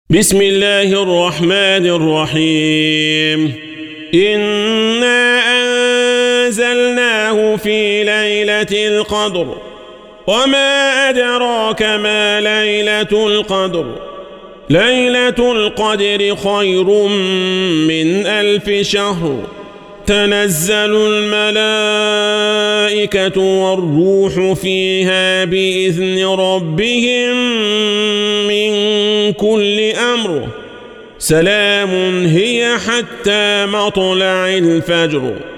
بسم الله الرحمن الرحيم إنا أنزلناه في ليلة القدر وما أدراك ما ليلة القدر ليلة القدر خير من 1000 شهر تنزل الملائكة والروح فيها بإذن ربهم من كل أمر سلام هي حتى مطلع الفجر.